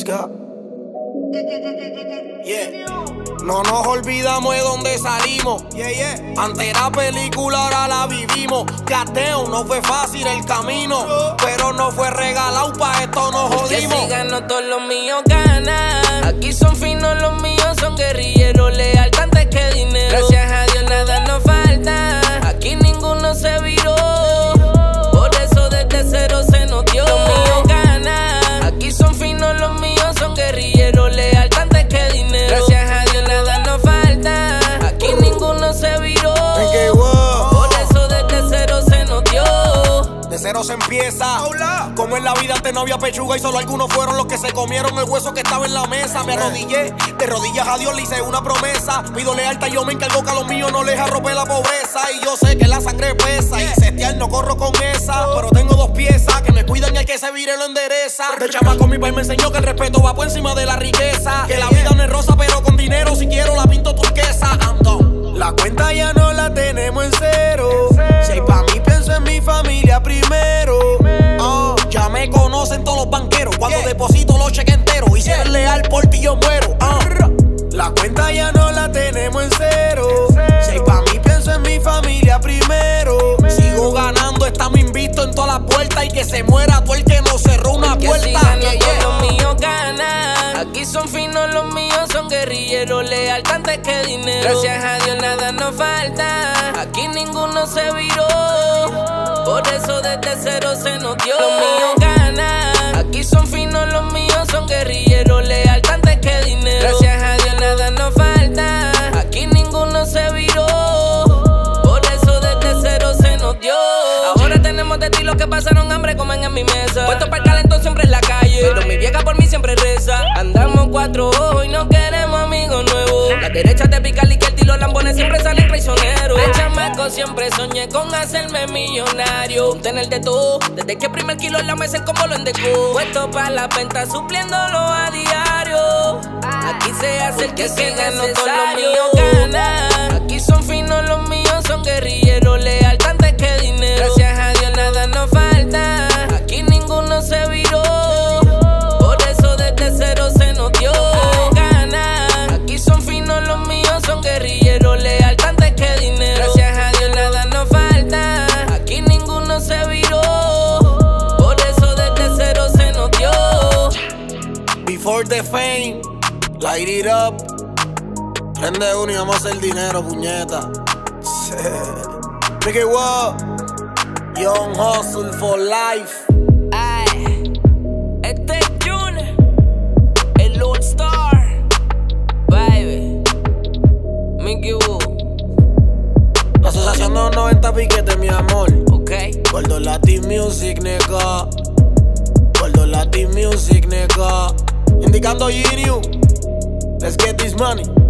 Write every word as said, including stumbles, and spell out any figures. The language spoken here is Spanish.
go. Yeah. No nos olvidamos de dónde salimos. Yeah, yeah. Antes era película, ahora la vivimos. Gateo, no fue fácil el camino, no. Pero no fue regalado, pa' esto nos jodimos. Que si gano todos los míos ganan. Aquí son finos los míos, son guerrilleros, leal antes que dinero. Gracias a Dios nada nos falta, aquí ninguno se viró. Por eso desde cero se nos dio. Los míos ganan. Aquí son finos los míos, son guerrilleros, leal antes que dinero. Gracias a Dios nada nos falta, aquí ninguno se viró. Por eso desde cero se nos dio. De cero se empieza. Hola. Como en la vida antes no había pechuga y solo algunos fueron los que se comieron el hueso que estaba en la mesa. Me arrodillé, de rodillas a Dios le hice una promesa. Pido lealtad, yo me encargo que a los míos no les arrope la pobreza. Y yo sé que la sangre pesa y setear no corro con esa. Pero tengo dos piezas que me cuidan y el que se vire lo endereza. De chamaco mi país me enseñó que el respeto va por encima de la riqueza. Que la vida no es rosa pero con dinero si quiero la pinto turquesa. I'm done. La cuenta ya no la tenemos en cero. Si pa' mí pienso en mi familia primero. Uh, ya me conocen todos los banqueros. Cuando yeah. deposito los cheques enteros. Y si eres leal por ti yo muero. Uh. La cuenta ya no la tenemos en cero. Si pa' mí pienso en mi familia primero. Sigo ganando, estamos invictos en todas las puertas. Y que se muera todo el que no cerró una que puerta. Si gano, yeah, yeah. Los míos ganan. Aquí son finos los míos, son guerrilleros, leal antes que dinero. Gracias a Dios nada nos falta, aquí ninguno se viró. Por eso desde cero se nos dio. Los míos ganan. Aquí son finos los míos, son guerrilleros, leal antes que dinero. Gracias a Dios nada nos falta, aquí ninguno se viró. Por eso desde cero se nos dio. Ahora tenemos de ti los que pasaron hambre, comen en mi mesa. Puesto para el calentón siempre en la calle, pero mi vieja por mí siempre reza. Andamos cuatro ojos y no queremos amigos nuevos. Las derechas de picar y que el los lambones siempre salen traicioneros. De chamaco siempre soñé con hacerme millonario, con tener de todo. Desde que primer kilo en la mesa el combo lo endecó. Puesto para la venta supliéndolo a diario. Aquí se hace el que se gana, todos los míos ganan. Aquí son finos los míos, son guerrilleros, leal antes que dinero. Gracias a Dios nada nos falta, aquí ninguno se viró. Por eso desde cero se nos dio. Ganan. Aquí son finos los míos, son guerrilleros, leal antes que dinero. Gracias a Dios nada nos falta, aquí ninguno se viró. Por eso desde cero se nos dio. Before the fame, light it up. Prende uno y vamos a hacer dinero, puñeta. Make it what? Young hustle for life. Ay, este es Junior, el Lord Star, baby. Mickey Woo. La asociación de los noventa piquetes, mi amor. Ok. Gordo Latin Music, nigga. Gordo Latin Music, nigga. Indicando Geniu. Let's get this money.